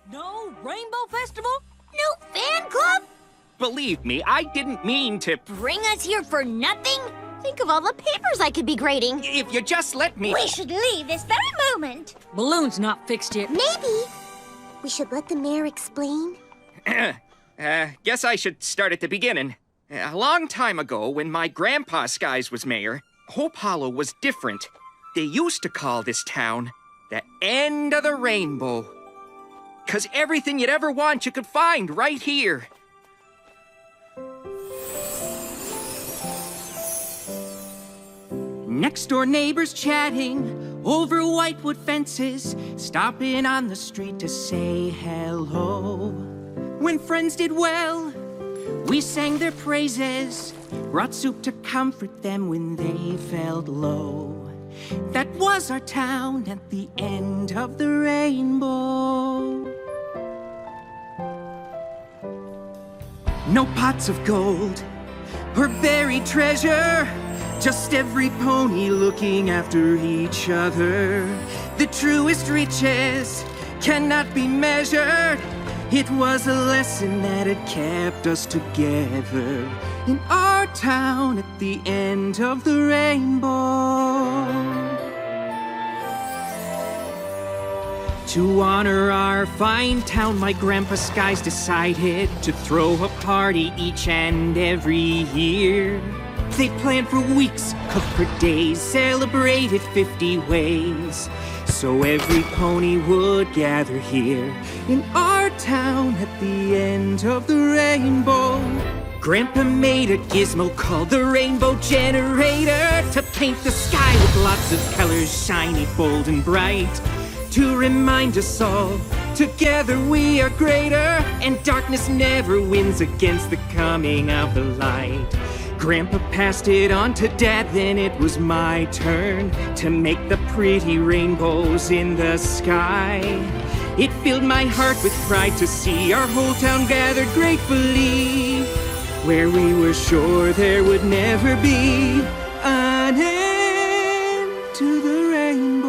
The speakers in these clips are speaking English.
No Rainbow Festival? No fan club? Believe me, I didn't mean to. Bring us here for nothing? Think of all the papers I could be grading. If you just let me. We should leave this very moment. Balloon's not fixed yet. Maybe we should let the mayor explain. Guess I should start at the beginning. A long time ago, when my grandpa Skies was mayor, Hope Hollow was different. They used to call this town the end of the rainbow. 'Cause everything you'd ever want you could find right here. Next door neighbors chatting over whitewood fences, stopping on the street to say hello. When friends did well, we sang their praises, brought soup to comfort them when they felt low. That was our town at the end of the rainbow. No pots of gold or buried treasure, just every pony looking after each other. The truest riches cannot be measured. It was a lesson that had kept us together in our town at the end of the rainbow. To honor our fine town, my grandpa Skies decided to throw a party each and every year. They planned for weeks, cooked for days, celebrated 50 ways. So every pony would gather here in our town at the end of the rainbow. Grandpa made a gizmo called the Rainbow Generator to paint the sky with lots of colors, shiny, bold, and bright. To remind us all, together we are greater, and darkness never wins against the coming of the light. Grandpa passed it on to Dad, then it was my turn to make the pretty rainbows in the sky. It filled my heart with pride to see our whole town gathered gratefully, where we were sure there would never be an end to the rainbow.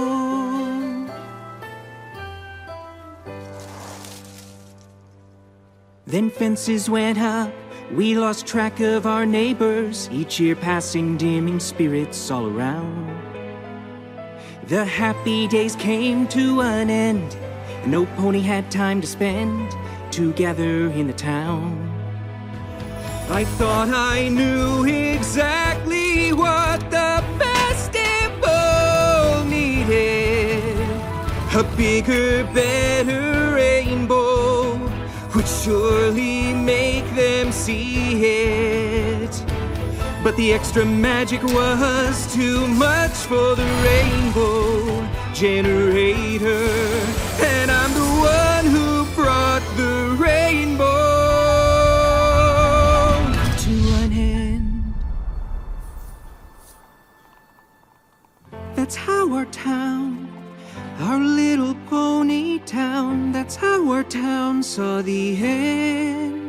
Then fences went up, we lost track of our neighbors, each year passing dimming spirits all around. The happy days came to an end, no pony had time to spend together in the town. I thought I knew exactly what the festival needed. A bigger, better rainbow would surely make them see it. But the extra magic was too much for the Rainbow Generator, and I'm the one who brought the rainbow to an end. That's how our town, our little pony town, that's how our town saw the end.